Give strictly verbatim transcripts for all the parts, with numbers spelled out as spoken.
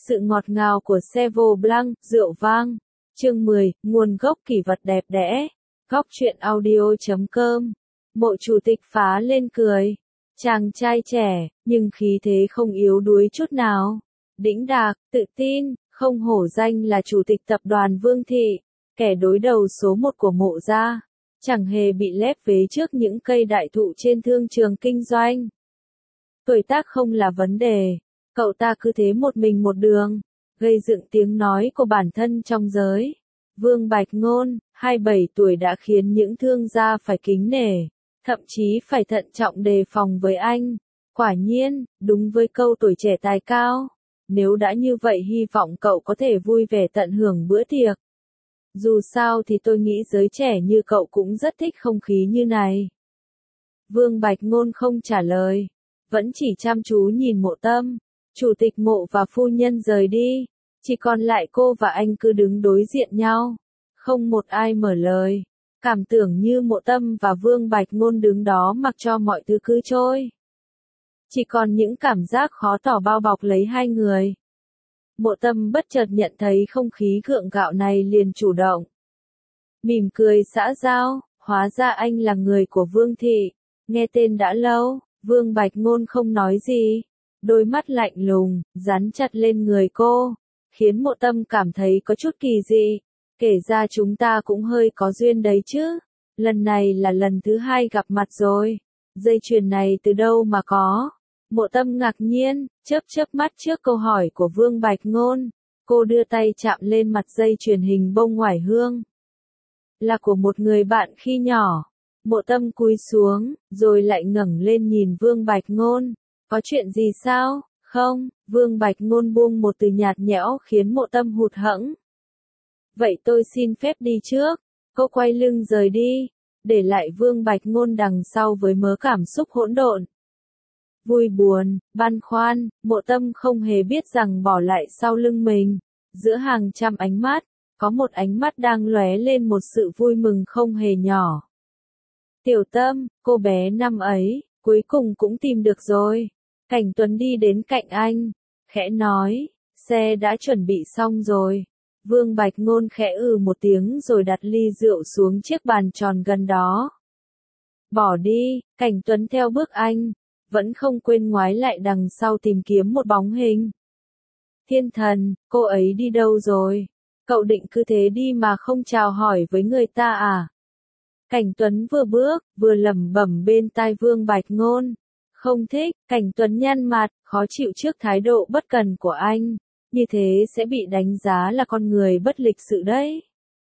Sự ngọt ngào của Sauvignon Blanc, rượu vang. Chương mười, nguồn gốc kỷ vật đẹp đẽ. Góc truyện audio chấm com. Mộ chủ tịch phá lên cười. Chàng trai trẻ, nhưng khí thế không yếu đuối chút nào. Đĩnh đạc, tự tin, không hổ danh là chủ tịch tập đoàn Vương Thị, kẻ đối đầu số một của mộ gia. Chẳng hề bị lép vế trước những cây đại thụ trên thương trường kinh doanh. Tuổi tác không là vấn đề. Cậu ta cứ thế một mình một đường, gây dựng tiếng nói của bản thân trong giới. Vương Bạch Ngôn, hai mươi bảy tuổi đã khiến những thương gia phải kính nể, thậm chí phải thận trọng đề phòng với anh. Quả nhiên, đúng với câu tuổi trẻ tài cao. Nếu đã như vậy hy vọng cậu có thể vui vẻ tận hưởng bữa tiệc. Dù sao thì tôi nghĩ giới trẻ như cậu cũng rất thích không khí như này. Vương Bạch Ngôn không trả lời, vẫn chỉ chăm chú nhìn Mộ Tâm. Chủ tịch Mộ và phu nhân rời đi, chỉ còn lại cô và anh cứ đứng đối diện nhau, không một ai mở lời. Cảm tưởng như Mộ Tâm và Vương Bạch Ngôn đứng đó mặc cho mọi thứ cứ trôi. Chỉ còn những cảm giác khó tỏ bao bọc lấy hai người. Mộ Tâm bất chợt nhận thấy không khí gượng gạo này liền chủ động. Mỉm cười xã giao, hóa ra anh là người của Vương Thị, nghe tên đã lâu. Vương Bạch Ngôn không nói gì, đôi mắt lạnh lùng, dán chặt lên người cô, khiến Mộ Tâm cảm thấy có chút kỳ dị. Kể ra chúng ta cũng hơi có duyên đấy chứ, lần này là lần thứ hai gặp mặt rồi, dây chuyền này từ đâu mà có? Mộ Tâm ngạc nhiên, chớp chớp mắt trước câu hỏi của Vương Bạch Ngôn, cô đưa tay chạm lên mặt dây chuyền hình bông oải hương. Là của một người bạn khi nhỏ. Mộ Tâm cúi xuống, rồi lại ngẩng lên nhìn Vương Bạch Ngôn. Có chuyện gì sao? Không, Vương Bạch Ngôn buông một từ nhạt nhẽo khiến Mộ Tâm hụt hẫng. Vậy tôi xin phép đi trước. Cô quay lưng rời đi, để lại Vương Bạch Ngôn đằng sau với mớ cảm xúc hỗn độn. Vui buồn, băn khoăn, Mộ Tâm không hề biết rằng bỏ lại sau lưng mình, giữa hàng trăm ánh mắt, có một ánh mắt đang lóe lên một sự vui mừng không hề nhỏ. Tiểu Tâm, cô bé năm ấy, cuối cùng cũng tìm được rồi. Cảnh Tuấn đi đến cạnh anh, khẽ nói, xe đã chuẩn bị xong rồi. Vương Bạch Ngôn khẽ ừ một tiếng rồi đặt ly rượu xuống chiếc bàn tròn gần đó. Bỏ đi, Cảnh Tuấn theo bước anh, vẫn không quên ngoái lại đằng sau tìm kiếm một bóng hình. Thiên Thần, cô ấy đi đâu rồi? Cậu định cứ thế đi mà không chào hỏi với người ta à? Cảnh Tuấn vừa bước, vừa lẩm bẩm bên tai Vương Bạch Ngôn. Không thích, Cảnh Tuấn nhăn mặt, khó chịu trước thái độ bất cần của anh. Như thế sẽ bị đánh giá là con người bất lịch sự đấy.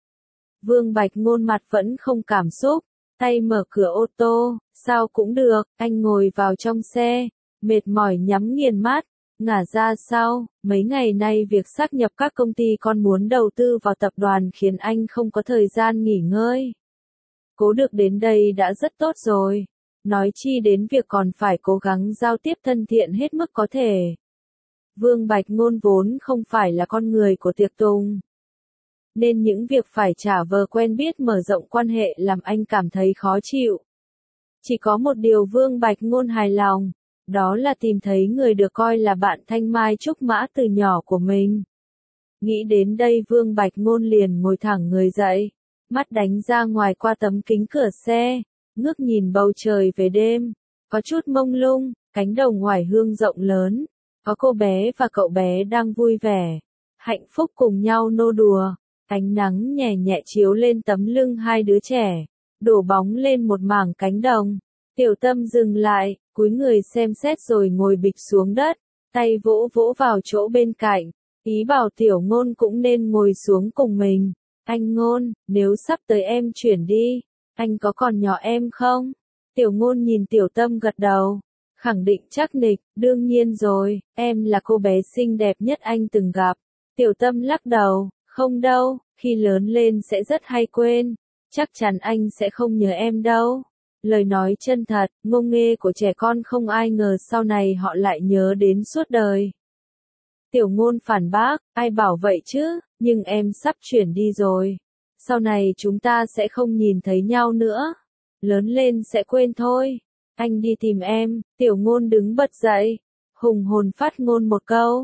Vương Bạch Ngôn mặt vẫn không cảm xúc, tay mở cửa ô tô, sao cũng được, anh ngồi vào trong xe, mệt mỏi nhắm nghiền mắt, ngả ra sau, mấy ngày nay việc sáp nhập các công ty con muốn đầu tư vào tập đoàn khiến anh không có thời gian nghỉ ngơi. Cố được đến đây đã rất tốt rồi, nói chi đến việc còn phải cố gắng giao tiếp thân thiện hết mức có thể. Vương Bạch Ngôn vốn không phải là con người của tiệc tùng, nên những việc phải trả vờ quen biết mở rộng quan hệ làm anh cảm thấy khó chịu. Chỉ có một điều Vương Bạch Ngôn hài lòng, đó là tìm thấy người được coi là bạn thanh mai trúc mã từ nhỏ của mình. Nghĩ đến đây Vương Bạch Ngôn liền ngồi thẳng người dậy, mắt đánh ra ngoài qua tấm kính cửa xe, ngước nhìn bầu trời về đêm, có chút mông lung, cánh đồng oải hương rộng lớn, có cô bé và cậu bé đang vui vẻ, hạnh phúc cùng nhau nô đùa, ánh nắng nhẹ nhẹ chiếu lên tấm lưng hai đứa trẻ, đổ bóng lên một mảng cánh đồng. Tiểu Tâm dừng lại, cúi người xem xét rồi ngồi bịch xuống đất, tay vỗ vỗ vào chỗ bên cạnh, ý bảo Tiểu Ngôn cũng nên ngồi xuống cùng mình. Anh Ngôn, nếu sắp tới em chuyển đi, anh có còn nhỏ em không? Tiểu Ngôn nhìn Tiểu Tâm gật đầu, khẳng định chắc nịch, đương nhiên rồi, em là cô bé xinh đẹp nhất anh từng gặp. Tiểu Tâm lắc đầu, không đâu, khi lớn lên sẽ rất hay quên, chắc chắn anh sẽ không nhớ em đâu. Lời nói chân thật, ngông nghê của trẻ con không ai ngờ sau này họ lại nhớ đến suốt đời. Tiểu Ngôn phản bác, ai bảo vậy chứ, nhưng em sắp chuyển đi rồi. Sau này chúng ta sẽ không nhìn thấy nhau nữa. Lớn lên sẽ quên thôi. Anh đi tìm em. Tiểu Ngôn đứng bật dậy, hùng hồn phát ngôn một câu.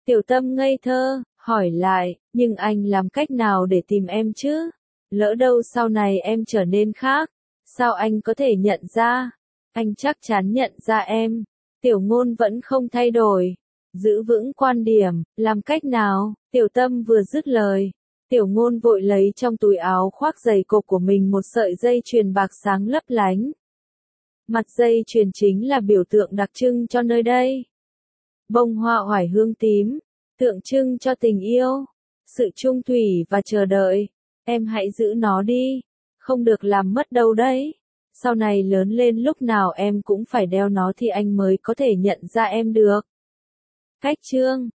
Tiểu Tâm ngây thơ, hỏi lại, nhưng anh làm cách nào để tìm em chứ? Lỡ đâu sau này em trở nên khác, sao anh có thể nhận ra? Anh chắc chắn nhận ra em. Tiểu Ngôn vẫn không thay đổi, giữ vững quan điểm, làm cách nào? Tiểu Tâm vừa dứt lời, Tiểu Ngôn vội lấy trong túi áo khoác dày cộp của mình một sợi dây chuyền bạc sáng lấp lánh. Mặt dây chuyền chính là biểu tượng đặc trưng cho nơi đây. Bông hoa oải hương tím, tượng trưng cho tình yêu, sự chung thủy và chờ đợi. Em hãy giữ nó đi, không được làm mất đâu đấy. Sau này lớn lên lúc nào em cũng phải đeo nó thì anh mới có thể nhận ra em được. Cách chương